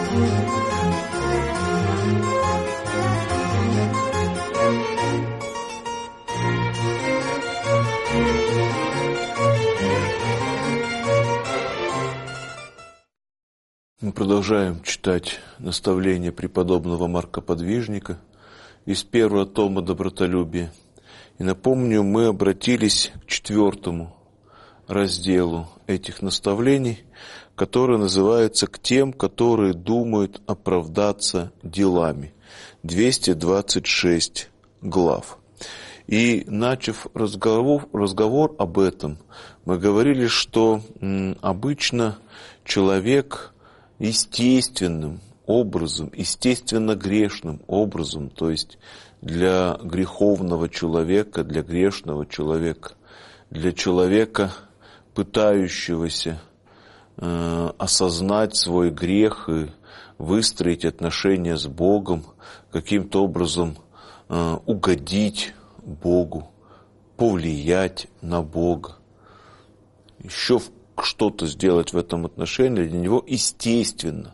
Мы продолжаем читать наставления преподобного Марка Подвижника из первого тома «Добротолюбие». И напомню, мы обратились к 4 разделу этих наставлений, который называется «К тем, которые думают оправдаться делами». 226 глав. И, начав разговор об этом, мы говорили, что обычно человек естественным образом, естественно грешным образом, то есть для греховного человека, для грешного человека, для человека, пытающегося осознать свой грех и выстроить отношения с Богом, каким-то образом угодить Богу, повлиять на Бога, еще что-то сделать в этом отношении, для него естественно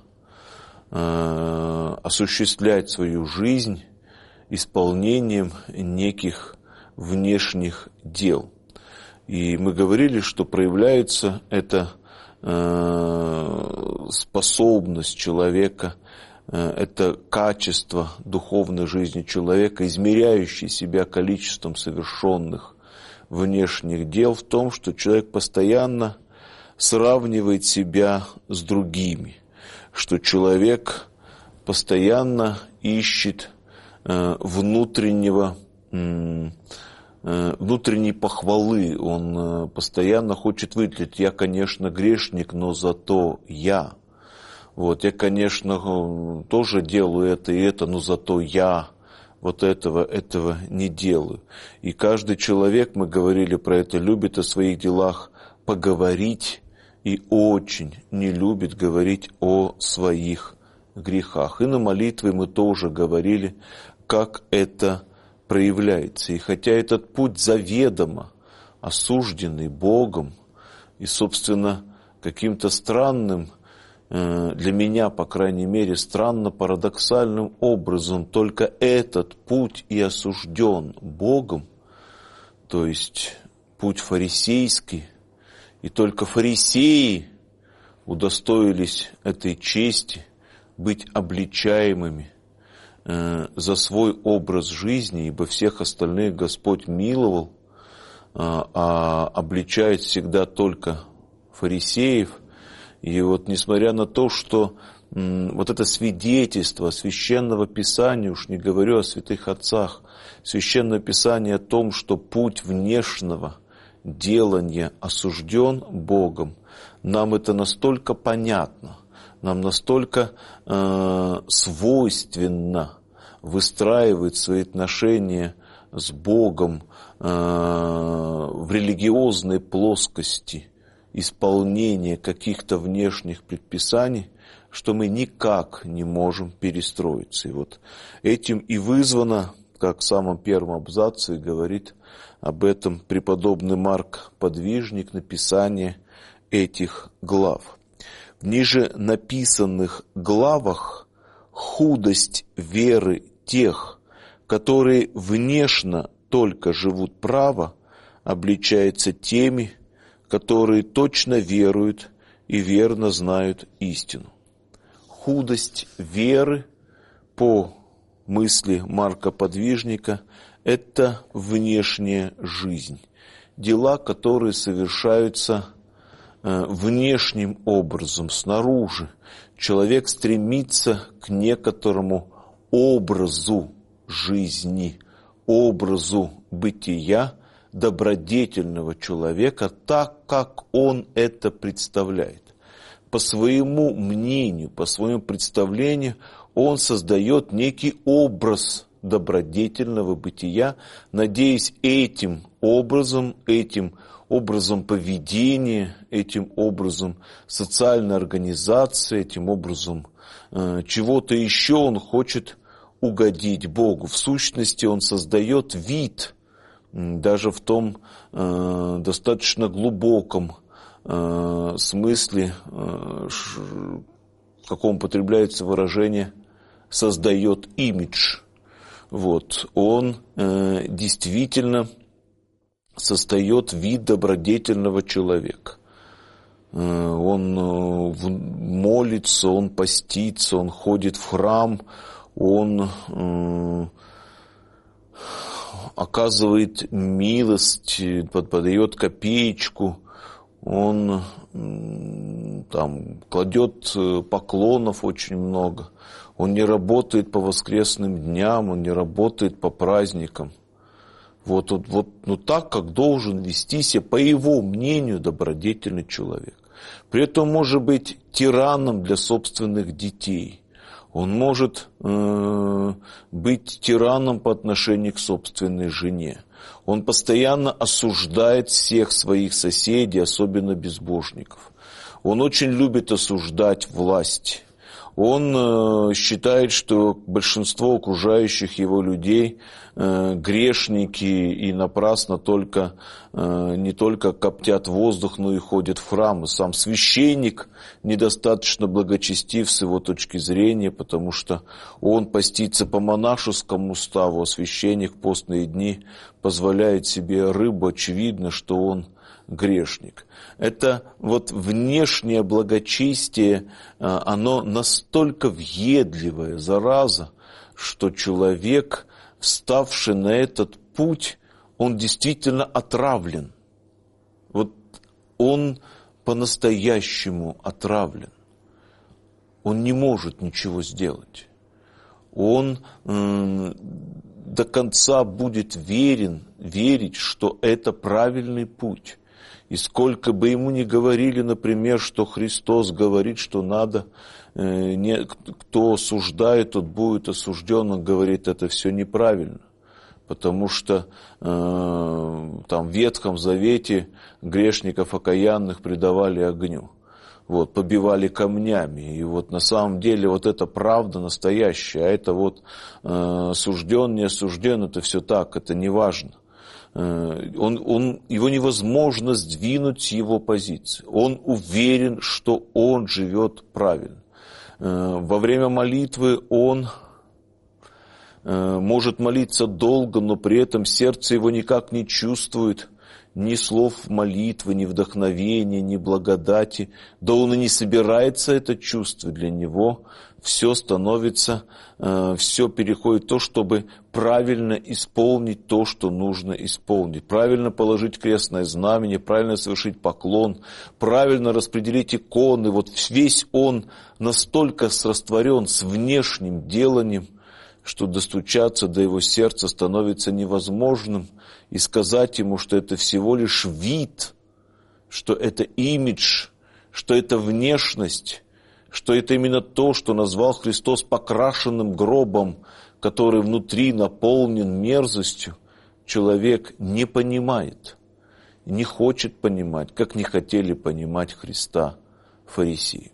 осуществлять свою жизнь исполнением неких внешних дел. И мы говорили, что проявляется эта способность человека, это качество духовной жизни человека, измеряющее себя количеством совершенных внешних дел, в том, что человек постоянно сравнивает себя с другими, что человек постоянно ищет внутренней похвалы, он постоянно хочет выделить: я, конечно, грешник, но зато я. Я, конечно, тоже делаю это и это, но зато я этого не делаю. И каждый человек, мы говорили про это, любит о своих делах поговорить и очень не любит говорить о своих грехах. И на молитве мы тоже говорили, как это проявляется. И хотя этот путь заведомо осужденный Богом и, собственно, каким-то странным, для меня, по крайней мере, странно парадоксальным образом только этот путь и осужден Богом, то есть путь фарисейский, и только фарисеи удостоились этой чести быть обличаемыми за свой образ жизни, ибо всех остальных Господь миловал, а обличает всегда только фарисеев. И несмотря на то, что это свидетельство Священного Писания, уж не говорю о святых отцах, Священное Писание о том, что путь внешнего делания осужден Богом, нам это настолько понятно, нам настолько свойственно выстраивать свои отношения с Богом в религиозной плоскости исполнения каких-то внешних предписаний, что мы никак не можем перестроиться. И этим и вызвано, как в самом первом абзаце говорит об этом преподобный Марк Подвижник, написание этих глав. В ниже написанных главах худость веры тех, которые внешне только живут право, обличается теми, которые точно веруют и верно знают истину. Худость веры, по мысли Марка Подвижника, это внешняя жизнь. Дела, которые совершаются внешним образом, снаружи. Человек стремится к некоторому образу жизни, образу бытия добродетельного человека, так, как он это представляет. По своему мнению, по своему представлению, он создает некий образ добродетельного бытия, надеясь этим образом поведения, этим образом социальной организации, этим образом чего-то еще он хочет угодить Богу. В сущности, он создает вид, даже в том в смысле, каком употребляется выражение, создает имидж. Вот. Он действительно создает вид добродетельного человека. Он молится, он постится, он ходит в храм, он оказывает милость, подает копеечку, он там кладет поклонов очень много. Он не работает по воскресным дням, он не работает по праздникам. Вот, ну так, как должен вести себя, по его мнению, добродетельный человек. При этом может быть тираном для собственных детей. Он может быть тираном по отношению к собственной жене. Он постоянно осуждает всех своих соседей, особенно безбожников. Он очень любит осуждать власть. Он считает, что большинство окружающих его людей грешники и напрасно не только коптят воздух, но и ходят в храмы. Сам священник недостаточно благочестив с его точки зрения, потому что он постится по монашескому уставу, а священник в постные дни позволяет себе рыбу. Очевидно, что он грешник. Это вот внешнее благочестие, оно настолько въедливая зараза, что человек, вставший на этот путь, он действительно отравлен. Вот он по-настоящему отравлен. Он не может ничего сделать. Он до конца будет верить, что это правильный путь. И сколько бы ему ни говорили, например, что Христос говорит, что надо, кто осуждает, тот будет осужден, он говорит, это все неправильно. Потому что там в Ветхом Завете грешников окаянных предавали огню. Вот, побивали камнями. И вот на самом деле вот это правда настоящая, а это вот осужден, не осужден, это все так, это не важно. Его невозможно сдвинуть с его позиции. Он уверен, что он живет правильно. Во время молитвы он может молиться долго, но при этом сердце его никак не чувствует ни слов молитвы, ни вдохновения, ни благодати. Да он и не собирается это чувствовать. Для него все становится, все переходит в то, чтобы правильно исполнить то, что нужно исполнить. Правильно положить крестное знамение, правильно совершить поклон, правильно распределить иконы. Вот весь он настолько растворен с внешним деланием, что достучаться до его сердца становится невозможным, и сказать ему, что это всего лишь вид, что это имидж, что это внешность, что это именно то, что назвал Христос покрашенным гробом, который внутри наполнен мерзостью, человек не понимает, не хочет понимать, как не хотели понимать Христа фарисеи.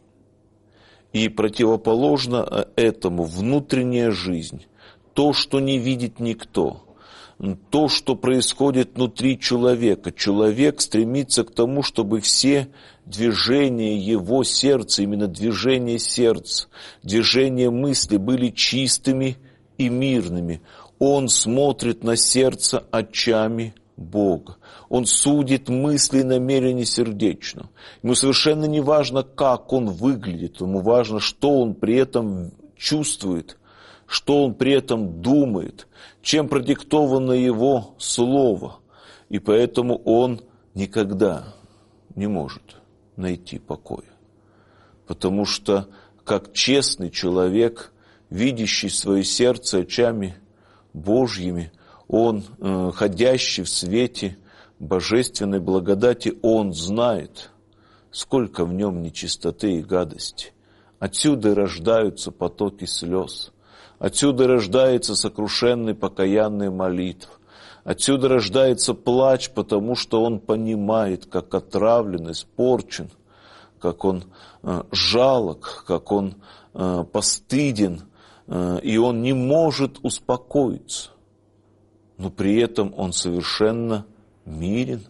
И противоположно этому внутренняя жизнь, то, что не видит никто, то, что происходит внутри человека. Человек стремится к тому, чтобы все движения его сердца, именно движения сердца, движения мысли были чистыми и мирными. Он смотрит на сердце очами Бога. Он судит мысли и намерения сердечно. Ему совершенно не важно, как он выглядит. Ему важно, что он при этом чувствует, что он при этом думает, чем продиктовано его слово. И поэтому он никогда не может найти покоя. Потому что, как честный человек, видящий свое сердце очами Божьими, он, ходящий в свете божественной благодати, он знает, сколько в нем нечистоты и гадости. Отсюда и рождаются потоки слез. Отсюда рождается сокрушенный покаянный молитв. Отсюда рождается плач, потому что он понимает, как отравлен, испорчен, как он жалок, как он постыден, и он не может успокоиться. Но при этом он совершенно мирен,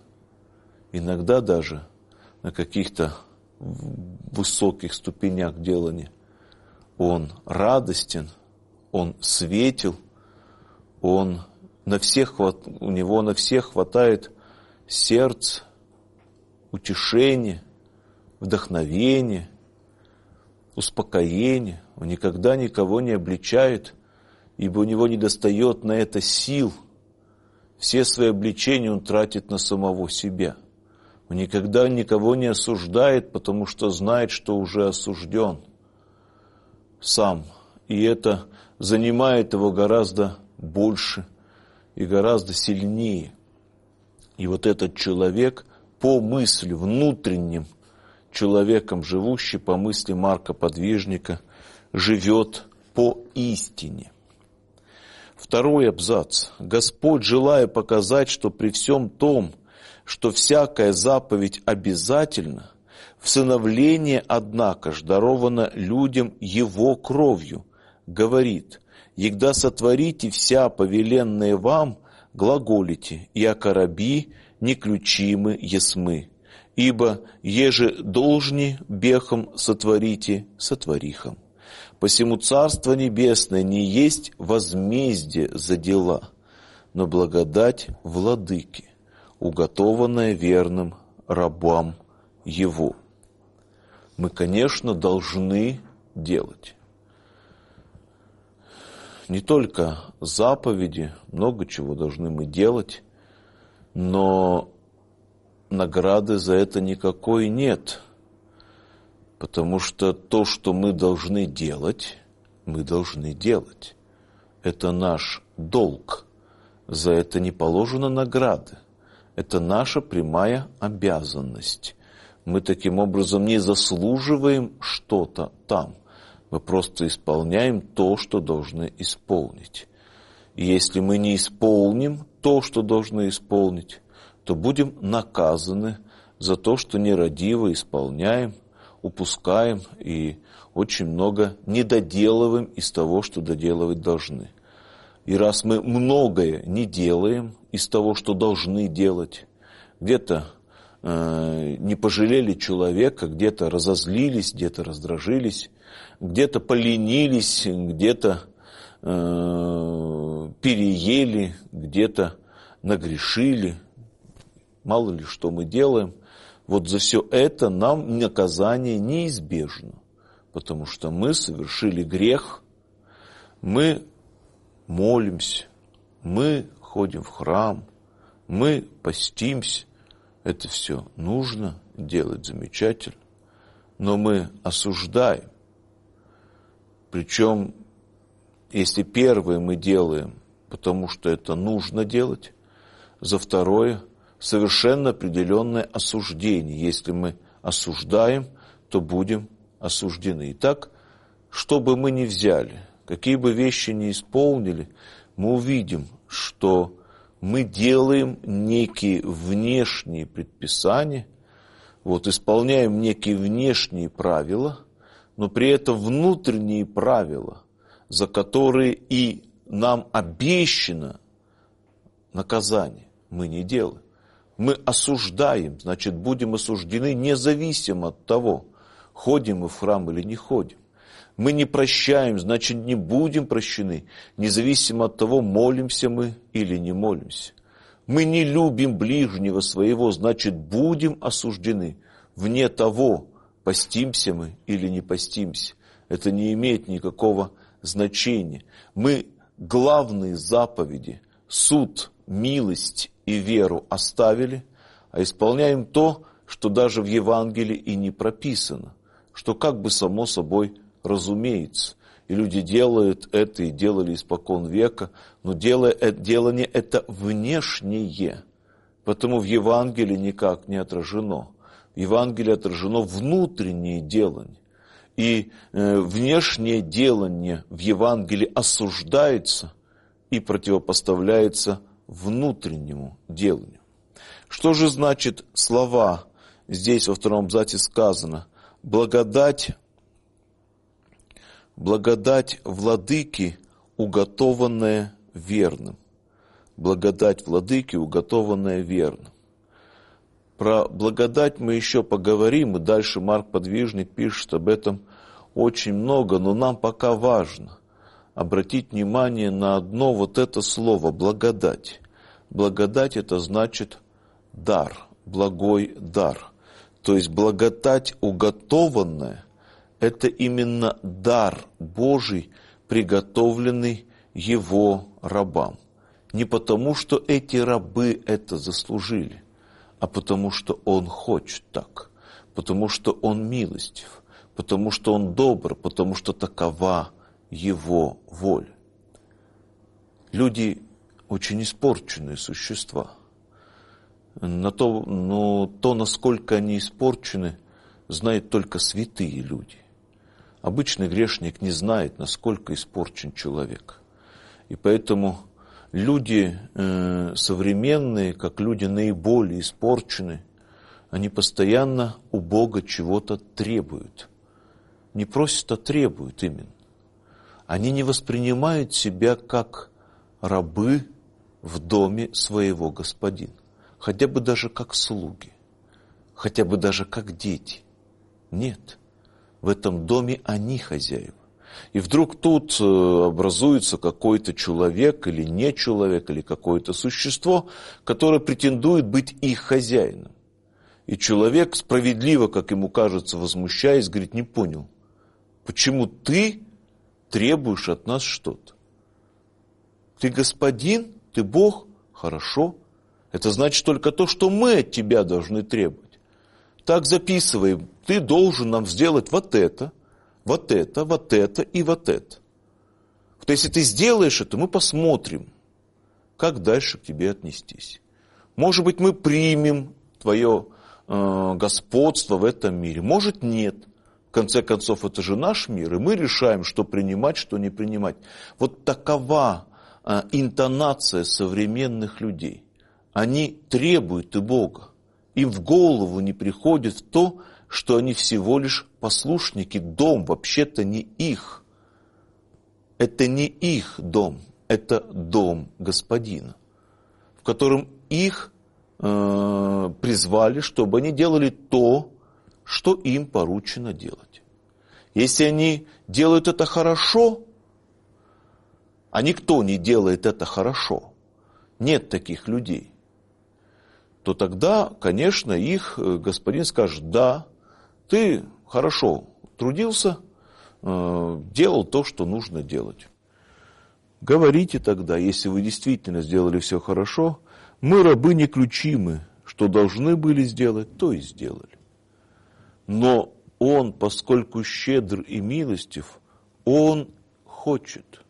иногда даже на каких-то высоких ступенях делания Он радостен, Он светел, у него на всех хватает сердца, утешения, вдохновения, успокоения. Он никогда никого не обличает, ибо у него недостает на это сил. Все свои обличения он тратит на самого себя. Он никогда никого не осуждает, потому что знает, что уже осужден сам. И это занимает его гораздо больше и гораздо сильнее. И вот этот человек по мысли, внутренним человеком живущий, по мысли Марка Подвижника, живет по истине. Второй абзац. Господь, желая показать, что при всем том, что всякая заповедь обязательна, всыновление, однако ж, даровано людям Его кровью, говорит: «Егда сотворите вся повеленная вам, глаголите, яко раби неключимы есмы, ибо еже должни бехом сотворите, сотворихом. Посему Царство Небесное не есть возмездие за дела, но благодать владыки, уготованная верным рабам Его». Мы, конечно, должны делать. Не только заповеди, много чего должны мы делать, но награды за это никакой нет. Потому что то, что мы должны делать, мы должны делать. Это наш долг. За это не положено награды. Это наша прямая обязанность. Мы таким образом не заслуживаем что-то там. Мы просто исполняем то, что должны исполнить. И если мы не исполним то, что должны исполнить, то будем наказаны за то, что нерадиво исполняем, упускаем и очень много недоделываем из того, что доделывать должны. И раз мы многое не делаем из того, что должны делать, где-то не пожалели человека, где-то разозлились, где-то раздражились, где-то поленились, где-то переели, где-то нагрешили, мало ли что мы делаем, вот за все это нам наказание неизбежно, потому что мы совершили грех, мы молимся, мы ходим в храм, мы постимся. Это все нужно делать замечательно, но мы осуждаем. Причем, если первое мы делаем, потому что это нужно делать, за второе совершенно определенное осуждение. Если мы осуждаем, то будем осуждены. Итак, что бы мы ни взяли, какие бы вещи ни исполнили, мы увидим, что мы делаем некие внешние предписания, исполняем некие внешние правила, но при этом внутренние правила, за которые и нам обещано наказание, мы не делаем. Мы осуждаем, значит, будем осуждены независимо от того, ходим мы в храм или не ходим. Мы не прощаем, значит, не будем прощены, независимо от того, молимся мы или не молимся. Мы не любим ближнего своего, значит, будем осуждены. Вне того, постимся мы или не постимся. Это не имеет никакого значения. Мы главные заповеди, суд, милость и веру оставили, а исполняем то, что даже в Евангелии и не прописано, что как бы само собой разумеется. И люди делают это и делали испокон века, но делание это внешнее, потому в Евангелии никак не отражено. В Евангелии отражено внутреннее делание. И внешнее делание в Евангелии осуждается и противопоставляется внутреннему деланию. Что же значит слова? Здесь во втором абзаце сказано: благодать владыки, уготованная верным. Благодать владыки, уготованная верным. Про благодать мы еще поговорим, и дальше Марк Подвижник пишет об этом очень много, но нам пока важно обратить внимание на одно вот это слово – благодать. Благодать – это значит дар, благой дар. То есть благодать уготованная – это именно дар Божий, приготовленный Его рабам. Не потому, что эти рабы это заслужили, а потому, что Он хочет так, потому что Он милостив, потому что Он добр, потому что такова Его воля. Люди очень испорченные существа. Но то, насколько они испорчены, знают только святые люди. Обычный грешник не знает, насколько испорчен человек. И поэтому люди современные, как люди наиболее испорченные, они постоянно у Бога чего-то требуют. Не просят, а требуют именно. Они не воспринимают себя как рабы в доме своего господина. Хотя бы даже как слуги. Хотя бы даже как дети. Нет. В этом доме они хозяева. И вдруг тут образуется какой-то человек или не человек, или какое-то существо, которое претендует быть их хозяином. И человек справедливо, как ему кажется, возмущаясь, говорит: не понял, почему ты требуешь от нас что-то? Ты господин, ты Бог, хорошо. Это значит только то, что мы от тебя должны требовать. Так записываем, ты должен нам сделать вот это, вот это, вот это и вот это. Вот если ты сделаешь это, мы посмотрим, как дальше к тебе отнестись. Может быть, мы примем твое господство в этом мире, может, нет. В конце концов, это же наш мир, и мы решаем, что принимать, что не принимать. Вот такова интонация современных людей. Они требуют и Бога. Им в голову не приходит то, что они всего лишь послушники. Дом вообще-то не их. Это не их дом, это дом Господина, в котором их призвали, чтобы они делали то, что им поручено делать. Если они делают это хорошо, а никто не делает это хорошо, нет таких людей, то тогда, конечно, их господин скажет: да, ты хорошо трудился, делал то, что нужно делать. Говорите тогда, если вы действительно сделали все хорошо: мы рабы неключимы, что должны были сделать, то и сделали. Но Он, поскольку щедр и милостив, Он хочет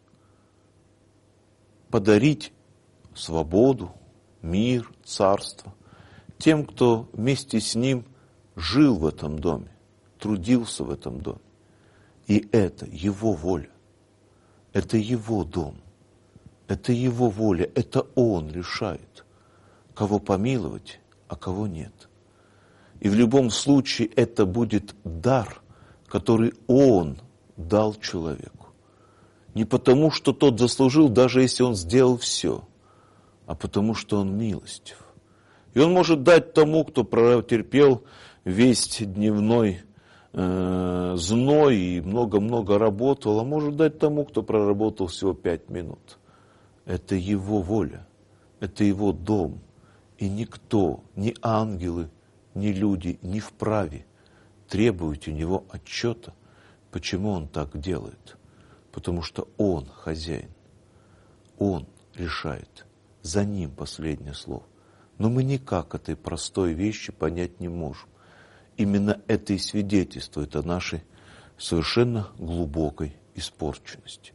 подарить свободу, мир, царство тем, кто вместе с Ним жил в этом доме, трудился в этом доме. И это Его воля, это Его дом, это Его воля, это Он решает, кого помиловать, а кого нет. И в любом случае это будет дар, который Он дал человеку. Не потому, что тот заслужил, даже если он сделал все, а потому, что он милостив. И он может дать тому, кто протерпел весь дневной зной и много-много работал, а может дать тому, кто проработал всего 5 минут. Это Его воля, это Его дом. И никто, ни ангелы, ни люди не вправе требовать у Него отчета, почему Он так делает. Потому что Он хозяин, Он решает, за Ним последнее слово. Но мы никак этой простой вещи понять не можем. Именно это и свидетельствует о нашей совершенно глубокой испорченности.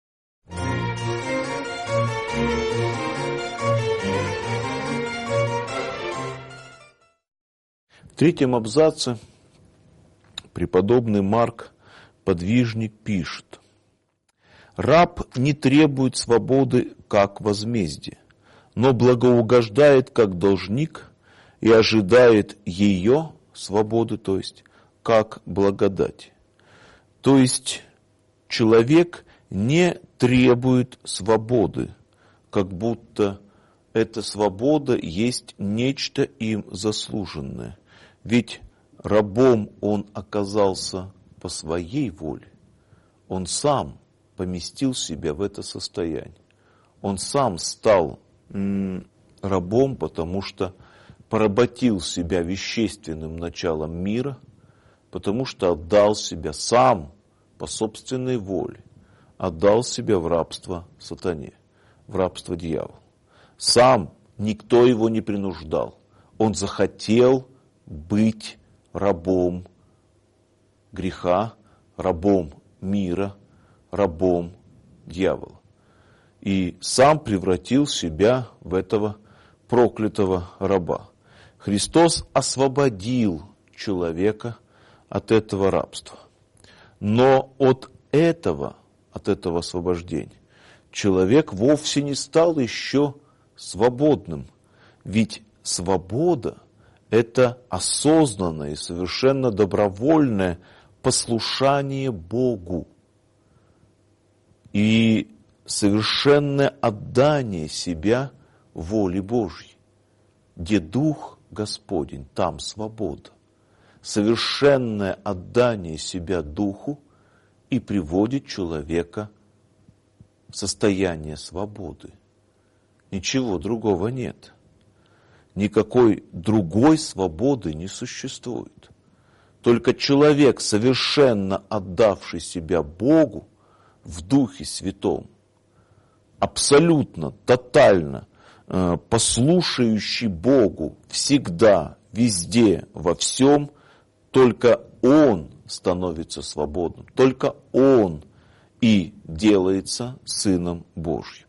В 3 абзаце преподобный Марк, подвижник, пишет: «Раб не требует свободы как возмездие, но благоугождает как должник и ожидает ее, свободы, то есть, как благодать». То есть человек не требует свободы, как будто эта свобода есть нечто им заслуженное. Ведь рабом он оказался по своей воле. Он сам поместил себя в это состояние. Он сам стал рабом, потому что поработил себя вещественным началом мира, потому что отдал себя сам по собственной воле, отдал себя в рабство сатане, в рабство дьяволу. Сам никто его не принуждал. Он захотел быть рабом греха, рабом мира, рабом дьявола. И сам превратил себя в этого проклятого раба. Христос освободил человека от этого рабства. Но от этого освобождения человек вовсе не стал еще свободным. Ведь свобода – это осознанное и совершенно добровольное послушание Богу и совершенное отдание себя воле Божьей. Где Дух Господень, там свобода. Совершенное отдание себя Духу и приводит человека в состояние свободы. Ничего другого нет. Никакой другой свободы не существует. Только человек, совершенно отдавший себя Богу в Духе Святом, абсолютно, тотально послушающий Богу всегда, везде, во всем, только Он становится свободным, только Он и делается Сыном Божьим.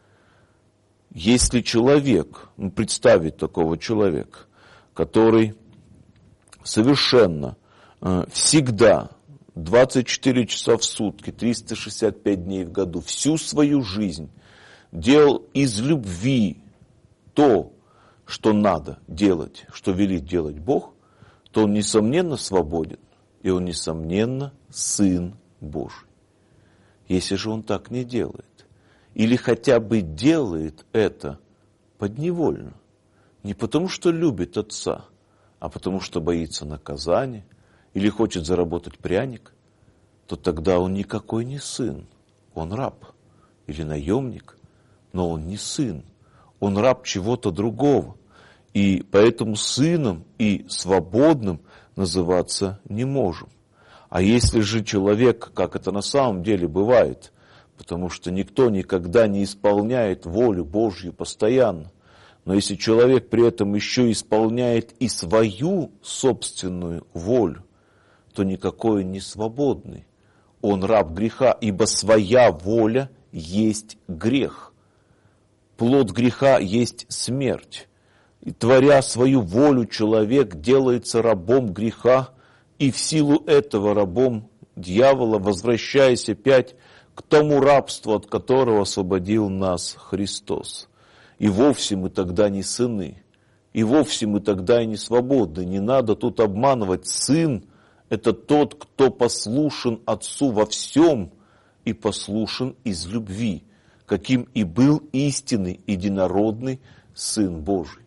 Если человек, представить такого человека, который совершенно всегда 24 часа в сутки, 365 дней в году, всю свою жизнь делал из любви то, что надо делать, что велит делать Бог, то он, несомненно, свободен, и он, несомненно, Сын Божий. Если же он так не делает, или хотя бы делает это подневольно, не потому что любит Отца, а потому что боится наказания, или хочет заработать пряник, то тогда он никакой не сын, он раб или наемник, но он не сын, он раб чего-то другого, и поэтому сыном и свободным называться не можем. А если же человек, как это на самом деле бывает, потому что никто никогда не исполняет волю Божью постоянно, но если человек при этом еще исполняет и свою собственную волю, то никакой он не свободный. Он раб греха, ибо своя воля есть грех. Плод греха есть смерть. И творя свою волю, человек делается рабом греха, и в силу этого рабом дьявола, возвращаясь опять к тому рабству, от которого освободил нас Христос. И вовсе мы тогда не сыны, и вовсе мы тогда и не свободны. Не надо тут обманывать. Сын – это тот, кто послушен Отцу во всем и послушен из любви, каким и был истинный единородный Сын Божий.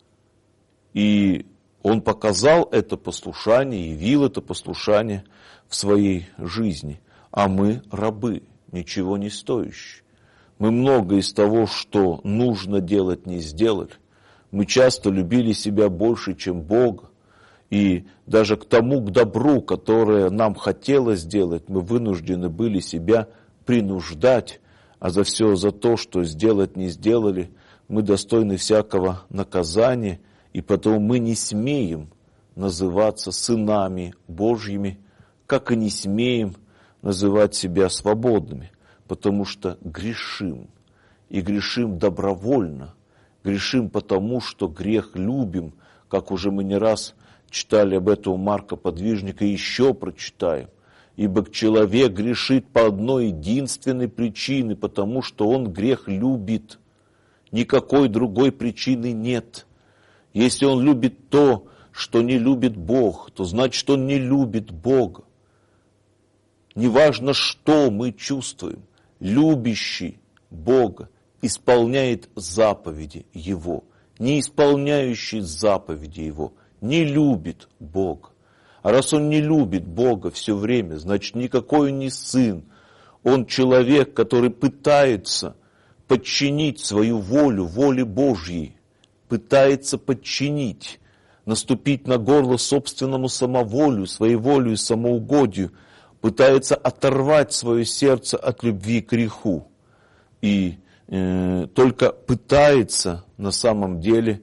И Он показал это послушание, явил это послушание в своей жизни. А мы рабы, ничего не стоящие. Мы много из того, что нужно делать, не сделали. Мы часто любили себя больше, чем Бога. И даже к тому, к добру, которое нам хотелось сделать, мы вынуждены были себя принуждать. А за все за то, что сделать не сделали, мы достойны всякого наказания. И потому мы не смеем называться сынами Божьими, как и не смеем называть себя свободными, потому что грешим. И грешим добровольно. Грешим потому, что грех любим, как уже мы не раз читали об этом у Марка Подвижника, и еще прочитаем. Ибо человек грешит по одной единственной причине, потому что он грех любит. Никакой другой причины нет. Если он любит то, что не любит Бог, то значит, он не любит Бога. Неважно, что мы чувствуем, любящий Бога исполняет заповеди Его. Не исполняющий заповеди Его не любит Бога. А раз он не любит Бога все время, значит, никакой он не сын. Он человек, который пытается подчинить свою волю воле Божьей, пытается подчинить, наступить на горло собственному самоволю, своей волю и самоугодию, пытается оторвать свое сердце от любви к греху. И только пытается на самом деле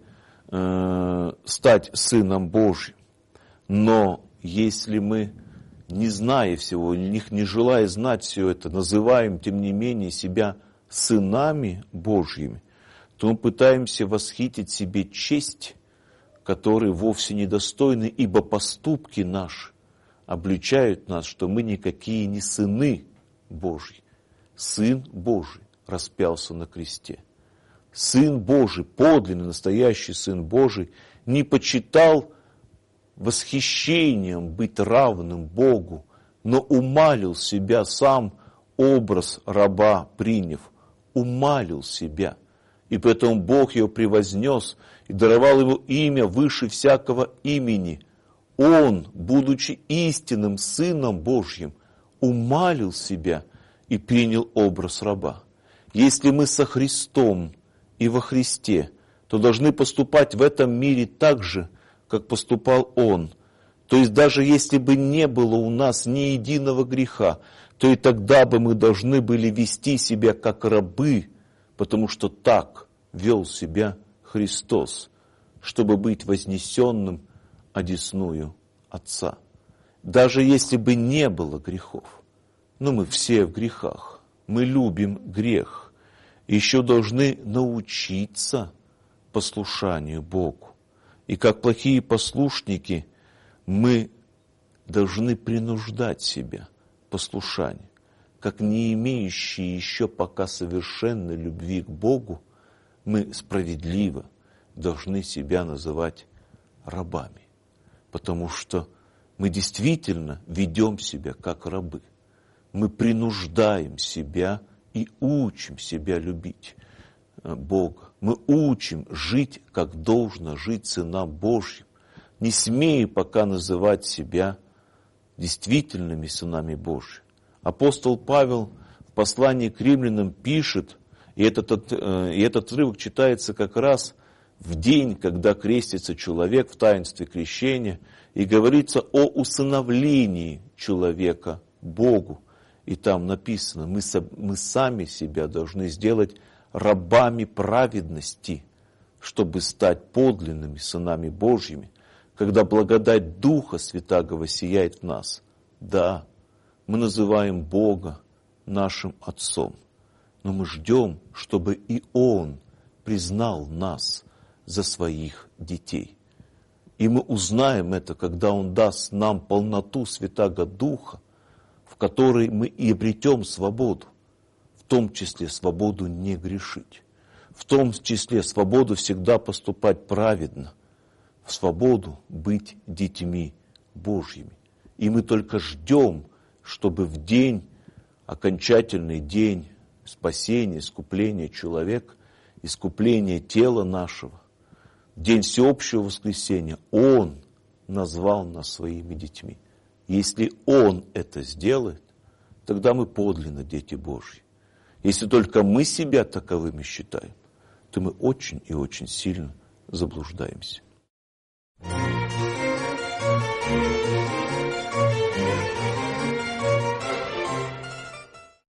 стать Сыном Божьим. Но если мы, не зная всего, не желая знать все это, называем, тем не менее, себя сынами Божьими, то мы пытаемся восхитить себе честь, которой вовсе недостойны, ибо поступки наши обличают нас, что мы никакие не сыны Божьи. Сын Божий распялся на кресте. Сын Божий, подлинный, настоящий Сын Божий, не почитал восхищением быть равным Богу, но умалил себя сам, образ раба приняв, умалил себя. И поэтому Бог его превознес и даровал ему имя выше всякого имени. Он, будучи истинным Сыном Божьим, умалил себя и принял образ раба. Если мы со Христом и во Христе, то должны поступать в этом мире так же, как поступал Он. То есть даже если бы не было у нас ни единого греха, то и тогда бы мы должны были вести себя как рабы, потому что так вел себя Христос, чтобы быть вознесенным одесную Отца. Даже если бы не было грехов, но мы все в грехах, мы любим грех, еще должны научиться послушанию Богу. И как плохие послушники мы должны принуждать себя послушанию. Как не имеющие еще пока совершенной любви к Богу, мы справедливо должны себя называть рабами. Потому что мы действительно ведем себя как рабы. Мы принуждаем себя и учим себя любить Бога. Мы учим жить, как должно жить сынам Божьим, не смея пока называть себя действительными сынами Божьими. Апостол Павел в послании к римлянам пишет, и этот отрывок читается как раз в день, когда крестится человек в таинстве крещения, и говорится о усыновлении человека Богу. И там написано, мы сами себя должны сделать рабами праведности, чтобы стать подлинными сынами Божьими, когда благодать Духа Святаго сияет в нас. Да, мы называем Бога нашим Отцом, но мы ждем, чтобы и Он признал нас за своих детей. И мы узнаем это, когда Он даст нам полноту Святаго Духа, в которой мы и обретем свободу, в том числе свободу не грешить, в том числе свободу всегда поступать праведно, в свободу быть детьми Божьими. И мы только ждем, чтобы в день, окончательный день спасения, искупления человека, искупления тела нашего, в день всеобщего воскресения, Он назвал нас своими детьми. Если Он это сделает, тогда мы подлинно дети Божьи. Если только мы себя таковыми считаем, то мы очень и очень сильно заблуждаемся.